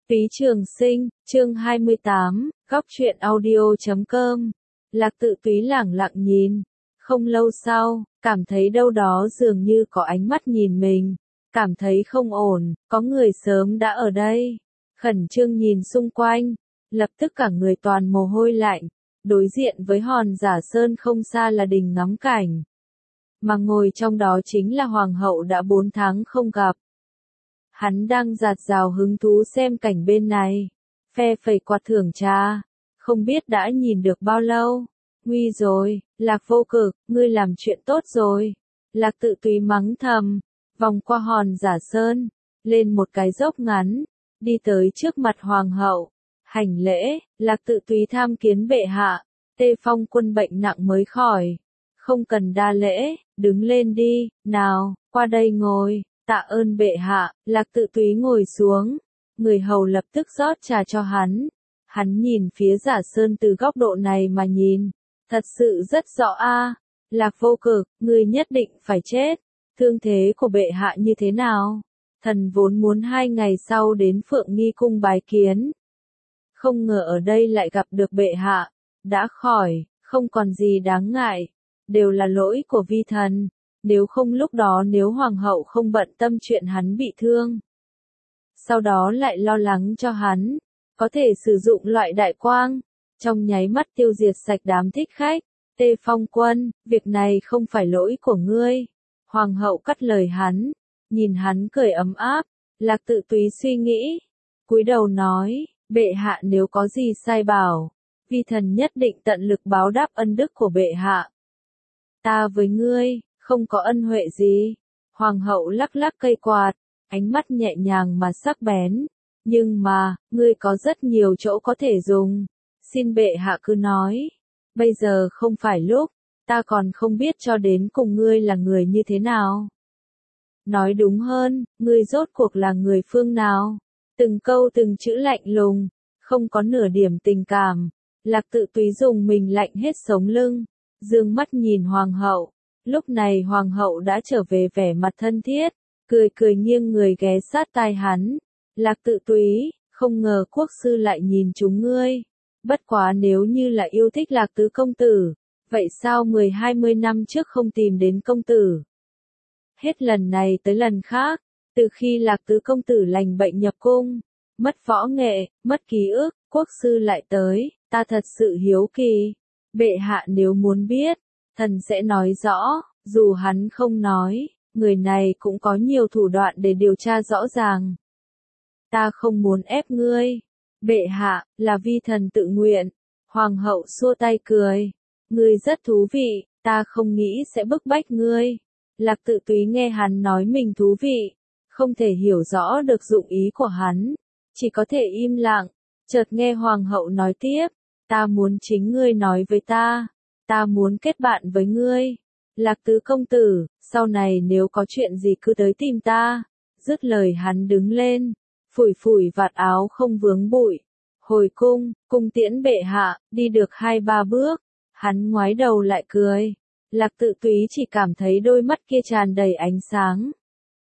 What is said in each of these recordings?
Phí Trường Sinh, chương 28, góc truyện audio.com. Lạc Tự Túy lẳng lặng nhìn. Không lâu sau, cảm thấy đâu đó dường như có ánh mắt nhìn mình. Cảm thấy không ổn, có người sớm đã ở đây. Khẩn trương nhìn xung quanh, lập tức cả người toàn mồ hôi lạnh. Đối diện với Hòn Giả Sơn không xa là đình ngắm cảnh. Mà ngồi trong đó chính là Hoàng hậu đã 4 tháng không gặp. Hắn đang dạt dào hứng thú xem cảnh bên này. Phe phẩy quạt thưởng trà. Không biết đã nhìn được bao lâu. Nguy rồi, Lạc Vô Cực, ngươi làm chuyện tốt rồi. Lạc Tự Túy mắng thầm. Vòng qua Hòn Giả Sơn. Lên một cái dốc ngắn. Đi tới trước mặt Hoàng hậu. Hành lễ, Lạc Tự Túy tham kiến bệ hạ. Tê Phong Quân bệnh nặng mới khỏi. Không cần đa lễ, đứng lên đi, nào, qua đây ngồi. Tạ ơn bệ hạ. Lạc Tự Túy ngồi xuống. Người hầu lập tức rót trà cho hắn. Hắn nhìn phía Giả Sơn từ góc độ này mà nhìn. Thật sự rất rõ a. Lạc Vô Cực, ngươi nhất định phải chết. Thương thế của bệ hạ như thế nào? Thần vốn muốn 2 ngày sau đến Phượng Nghi Cung bái kiến. Không ngờ ở đây lại gặp được bệ hạ. Đã khỏi, không còn gì đáng ngại. Đều là lỗi của vi thần. Nếu không lúc đó nếu Hoàng hậu không bận tâm chuyện hắn bị thương. Sau đó lại lo lắng cho hắn. Có thể sử dụng loại đại quang. Trong nháy mắt tiêu diệt sạch đám thích khách. Tê Phong Quân, việc này không phải lỗi của ngươi. Hoàng hậu cắt lời hắn. Nhìn hắn cười ấm áp. Lạc Tự Túy suy nghĩ. Cúi đầu nói, bệ hạ nếu có gì sai bảo. Vi thần nhất định tận lực báo đáp ân đức của bệ hạ. Ta với ngươi, không có ân huệ gì. Hoàng hậu lắc lắc cây quạt, ánh mắt nhẹ nhàng mà sắc bén. Nhưng mà, ngươi có rất nhiều chỗ có thể dùng. Xin bệ hạ cứ nói. Bây giờ không phải lúc, ta còn không biết cho đến cùng ngươi là người như thế nào. Nói đúng hơn, ngươi rốt cuộc là người phương nào. Từng câu từng chữ lạnh lùng, không có nửa điểm tình cảm. Lạc Tự Túy dùng mình lạnh hết sống lưng. Dương mắt nhìn Hoàng hậu. Lúc này Hoàng hậu đã trở về vẻ mặt thân thiết, cười cười nghiêng người ghé sát tai hắn. Lạc Tự Túy, không ngờ quốc sư lại nhìn chúng ngươi. Bất quá nếu như là yêu thích Lạc Tứ công tử, vậy sao 10-20 năm trước không tìm đến công tử? Hết lần này tới lần khác, từ khi Lạc Tứ công tử lành bệnh nhập cung, mất võ nghệ, mất ký ức, quốc sư lại tới, ta thật sự hiếu kỳ. Bệ hạ nếu muốn biết, thần sẽ nói rõ, dù hắn không nói, người này cũng có nhiều thủ đoạn để điều tra rõ ràng. Ta không muốn ép ngươi. Bệ hạ, là vi thần tự nguyện. Hoàng hậu xua tay cười. Ngươi rất thú vị, ta không nghĩ sẽ bức bách ngươi. Lạc Tự Túy nghe hắn nói mình thú vị, không thể hiểu rõ được dụng ý của hắn, chỉ có thể im lặng. Chợt nghe Hoàng hậu nói tiếp, ta muốn chính ngươi nói với ta muốn kết bạn với ngươi. Lạc Tứ công tử, sau này nếu có chuyện gì cứ tới tìm ta. Dứt lời hắn đứng lên, phủi phủi vạt áo không vướng bụi. Hồi cung, cung tiễn bệ hạ, đi được 2-3 bước, hắn ngoái đầu lại cười. Lạc Tự Túy chỉ cảm thấy đôi mắt kia tràn đầy ánh sáng.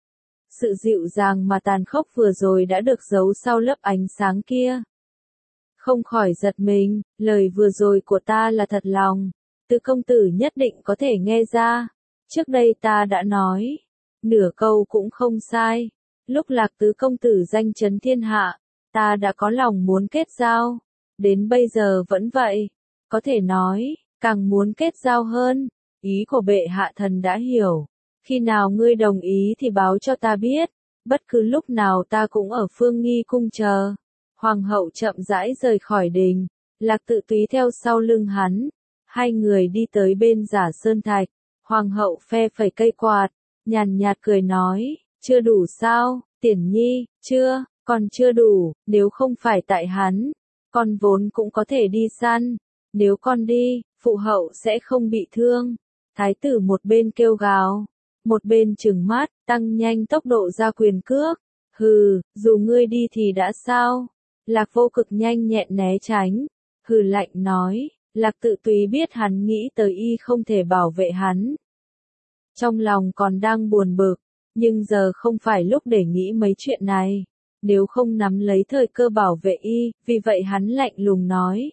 Sự dịu dàng mà tàn khốc vừa rồi đã được giấu sau lớp ánh sáng kia. Không khỏi giật mình, lời vừa rồi của ta là thật lòng. Tứ công tử nhất định có thể nghe ra. Trước đây ta đã nói, nửa câu cũng không sai. Lúc Lạc Tứ công tử danh chấn thiên hạ, ta đã có lòng muốn kết giao. Đến bây giờ vẫn vậy. Có thể nói, càng muốn kết giao hơn. Ý của bệ hạ thần đã hiểu. Khi nào ngươi đồng ý thì báo cho ta biết. Bất cứ lúc nào ta cũng ở Phương Nghi cung chờ. Hoàng hậu chậm rãi rời khỏi đình. Lạc Tự Túy theo sau lưng hắn. Hai người đi tới bên Giả Sơn Thạch. Hoàng hậu phe phẩy cây quạt, nhàn nhạt cười nói, chưa đủ sao, Tiển Nhi, chưa, còn chưa đủ, nếu không phải tại hắn, con vốn cũng có thể đi săn. Nếu con đi, phụ hậu sẽ không bị thương. Thái tử một bên kêu gào, một bên trừng mắt, tăng nhanh tốc độ ra quyền cước. Hừ, dù ngươi đi thì đã sao? Lạc Vô Cực nhanh nhẹn né tránh. Hừ lạnh nói. Lạc Tự Túy biết hắn nghĩ tới y không thể bảo vệ hắn. Trong lòng còn đang buồn bực, nhưng giờ không phải lúc để nghĩ mấy chuyện này. nếu không nắm lấy thời cơ bảo vệ y, vì vậy hắn lạnh lùng nói.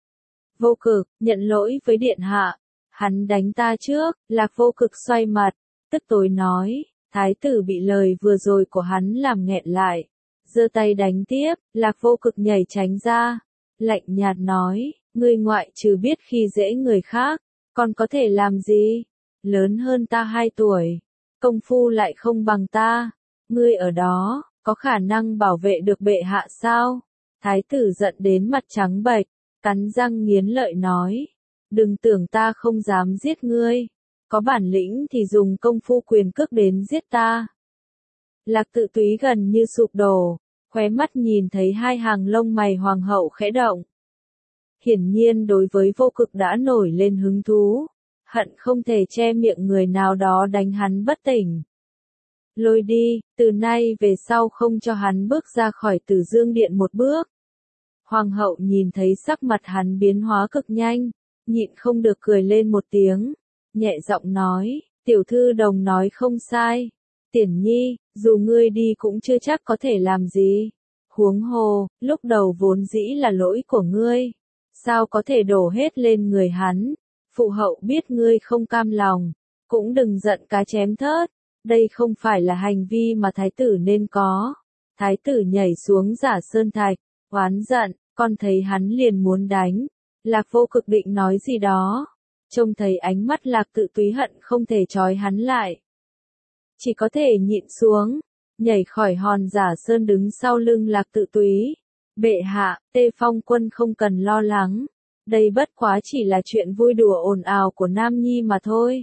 Vô Cực, nhận lỗi với điện hạ, hắn đánh ta trước, Lạc Vô Cực xoay mặt, tức tối nói, thái tử bị lời vừa rồi của hắn làm nghẹn lại, giơ tay đánh tiếp, Lạc Vô Cực nhảy tránh ra, lạnh nhạt nói, ngươi ngoại trừ biết khi dễ người khác, còn có thể làm gì? Lớn hơn ta 2 tuổi, công phu lại không bằng ta, ngươi ở đó, có khả năng bảo vệ được bệ hạ sao? Thái tử giận đến mặt trắng bệch, cắn răng nghiến lợi nói, đừng tưởng ta không dám giết ngươi, có bản lĩnh thì dùng công phu quyền cước đến giết ta. Lạc Tự Túy gần như sụp đổ, khóe mắt nhìn thấy 2 hàng lông mày hoàng hậu khẽ động. Hiển nhiên đối với Vô Cực đã nổi lên hứng thú, hận không thể che miệng người nào đó đánh hắn bất tỉnh. Lôi đi, từ nay về sau không cho hắn bước ra khỏi Tử Dương Điện một bước. Hoàng hậu nhìn thấy sắc mặt hắn biến hóa cực nhanh, nhịn không được cười lên một tiếng, nhẹ giọng nói, tiểu thư đồng nói không sai. Tiển Nhi, dù ngươi đi cũng chưa chắc có thể làm gì. Huống hồ, lúc đầu vốn dĩ là lỗi của ngươi. Sao có thể đổ hết lên người hắn? Phụ hậu biết ngươi không cam lòng, cũng đừng giận cá chém thớt. Đây không phải là hành vi mà thái tử nên có. Thái tử nhảy xuống Giả Sơn Thạch, oán giận, con thấy hắn liền muốn đánh. Lạc Vô Cực định nói gì đó. Trông thấy ánh mắt Lạc Tự Túy hận không thể trói hắn lại. Chỉ có thể nhịn xuống, nhảy khỏi hòn Giả Sơn đứng sau lưng Lạc Tự Túy. Bệ hạ, Tê Phong Quân không cần lo lắng. Đây bất quá chỉ là chuyện vui đùa ồn ào của Nam Nhi mà thôi.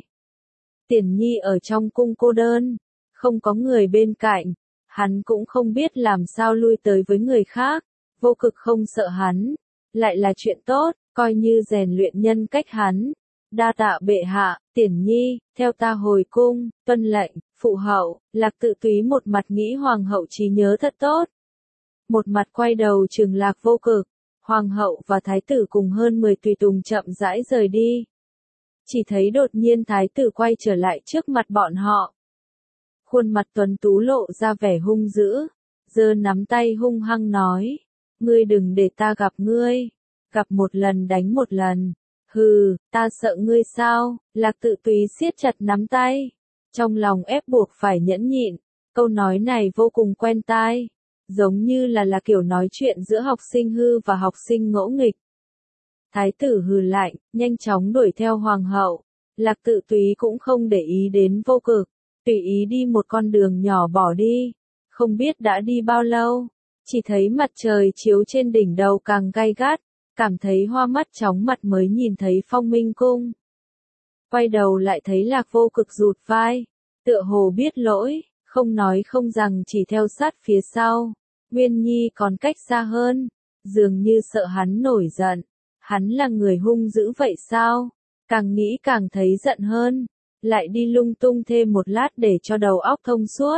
Tiển Nhi ở trong cung cô đơn, không có người bên cạnh, hắn cũng không biết làm sao lui tới với người khác. Vô Cực không sợ hắn, lại là chuyện tốt, coi như rèn luyện nhân cách hắn. Đa tạ bệ hạ, Tiển Nhi, theo ta hồi cung, tuân lệnh, phụ hậu. Lạc Tự Túy một mặt nghĩ hoàng hậu trí nhớ thật tốt, một mặt quay đầu trừng Lạc Vô Cực. Hoàng hậu và thái tử cùng hơn 10 tùy tùng chậm rãi rời đi. Chỉ thấy đột nhiên thái tử quay trở lại trước mặt bọn họ. Khuôn mặt tuấn tú lộ ra vẻ hung dữ, giơ nắm tay hung hăng nói, ngươi đừng để ta gặp ngươi, gặp một lần đánh một lần. Hừ, ta sợ ngươi sao? Lạc Tự Túy siết chặt nắm tay, trong lòng ép buộc phải nhẫn nhịn. Câu nói này vô cùng quen tai, giống như là kiểu nói chuyện giữa học sinh hư và học sinh ngỗ nghịch. Thái tử hừ lạnh, nhanh chóng đuổi theo hoàng hậu. Lạc Tự Túy cũng không để ý đến Vô Cực, tùy ý đi một con đường nhỏ bỏ đi. Không biết đã đi bao lâu, chỉ thấy mặt trời chiếu trên đỉnh đầu càng gay gắt, cảm thấy hoa mắt chóng mặt mới nhìn thấy Phong Minh Cung. Quay đầu lại thấy Lạc Vô Cực rụt vai, tựa hồ biết lỗi, không nói không rằng chỉ theo sát phía sau. Nguyên Nhi còn cách xa hơn, dường như sợ hắn nổi giận. Hắn là người hung dữ vậy sao? Càng nghĩ càng thấy giận hơn, lại đi lung tung thêm một lát để cho đầu óc thông suốt.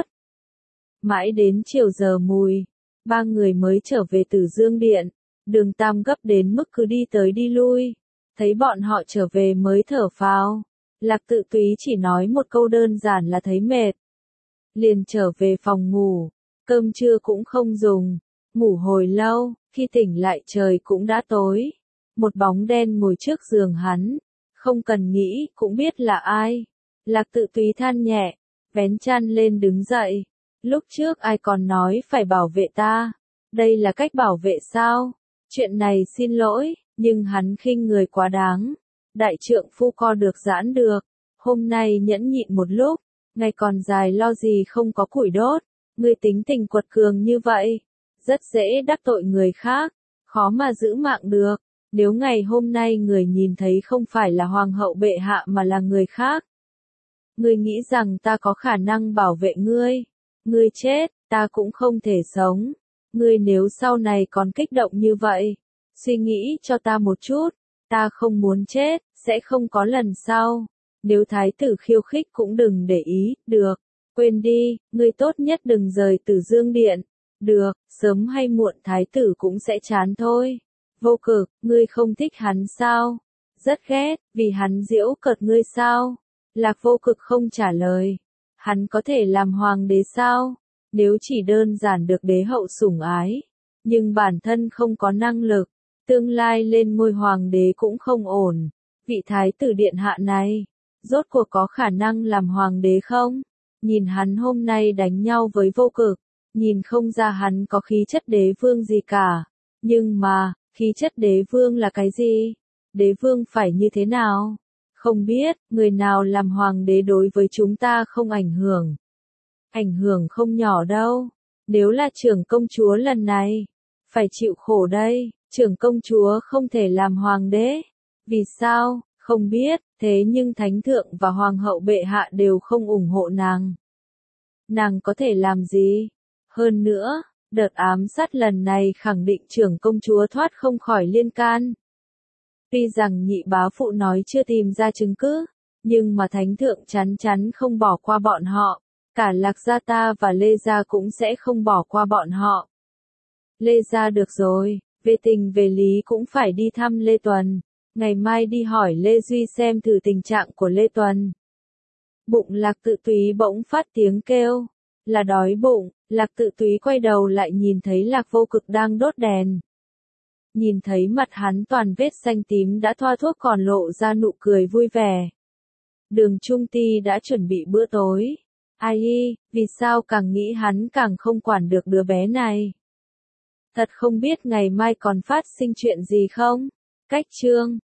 Mãi đến chiều giờ mùi, 3 người mới trở về Tử Dương Điện. Đường Tam gấp đến mức cứ đi tới đi lui, thấy bọn họ trở về mới thở phào. Lạc Tự Túy chỉ nói một câu đơn giản là thấy mệt, liền trở về phòng ngủ, cơm trưa cũng không dùng, ngủ hồi lâu, khi tỉnh lại trời cũng đã tối. Một bóng đen ngồi trước giường hắn, không cần nghĩ cũng biết là ai. Lạc Tự Túy than nhẹ, vén chăn lên đứng dậy. Lúc trước ai còn nói phải bảo vệ ta, đây là cách bảo vệ sao? Chuyện này xin lỗi, nhưng hắn khinh người quá đáng. Đại trượng phu co được giãn được, hôm nay nhẫn nhịn một lúc, ngày còn dài lo gì không có củi đốt. Ngươi tính tình quật cường như vậy, rất dễ đắc tội người khác, khó mà giữ mạng được. Nếu ngày hôm nay người nhìn thấy không phải là hoàng hậu bệ hạ mà là người khác, ngươi nghĩ rằng ta có khả năng bảo vệ ngươi? Ngươi chết, ta cũng không thể sống. Ngươi nếu sau này còn kích động như vậy, suy nghĩ cho ta một chút, ta không muốn chết, sẽ không có lần sau. Nếu thái tử khiêu khích cũng đừng để ý, được, quên đi, ngươi tốt nhất đừng rời Tử Dương Điện. Được, sớm hay muộn thái tử cũng sẽ chán thôi. Vô Cực, ngươi không thích hắn sao? Rất ghét, vì hắn giễu cợt ngươi sao? Lạc Vô Cực không trả lời. Hắn có thể làm hoàng đế sao? Nếu chỉ đơn giản được đế hậu sủng ái, nhưng bản thân không có năng lực, tương lai lên ngôi hoàng đế cũng không ổn. Vị thái tử điện hạ này, rốt cuộc có khả năng làm hoàng đế không? Nhìn hắn hôm nay đánh nhau với Vô Cực, nhìn không ra hắn có khí chất đế vương gì cả. Nhưng mà, khí chất đế vương là cái gì? Đế vương phải như thế nào? Không biết, người nào làm hoàng đế đối với chúng ta không ảnh hưởng. Ảnh hưởng không nhỏ đâu. Nếu là trưởng công chúa lần này, phải chịu khổ đây. Trưởng công chúa không thể làm hoàng đế. Vì sao? Không biết, thế nhưng thánh thượng và hoàng hậu bệ hạ đều không ủng hộ nàng. Nàng có thể làm gì? Hơn nữa, đợt ám sát lần này khẳng định trưởng công chúa thoát không khỏi liên can. Tuy rằng nhị bá phụ nói chưa tìm ra chứng cứ, nhưng mà thánh thượng chắn chắn không bỏ qua bọn họ. Cả Lạc Gia ta và Lê Gia cũng sẽ không bỏ qua bọn họ. Lê Gia được rồi, về tình về lý cũng phải đi thăm Lê Tuần. Ngày mai đi hỏi Lê Duy xem thử tình trạng của Lê Tuần. Bụng Lạc Tự Túy bỗng phát tiếng kêu. Là đói bụng, Lạc Tự Túy quay đầu lại nhìn thấy Lạc Vô Cực đang đốt đèn. Nhìn thấy mặt hắn toàn vết xanh tím đã thoa thuốc còn lộ ra nụ cười vui vẻ. Đường Trung Ti đã chuẩn bị bữa tối. Ai y, vì sao càng nghĩ hắn càng không quản được đứa bé này. Thật không biết ngày mai còn phát sinh chuyện gì không? Cách chương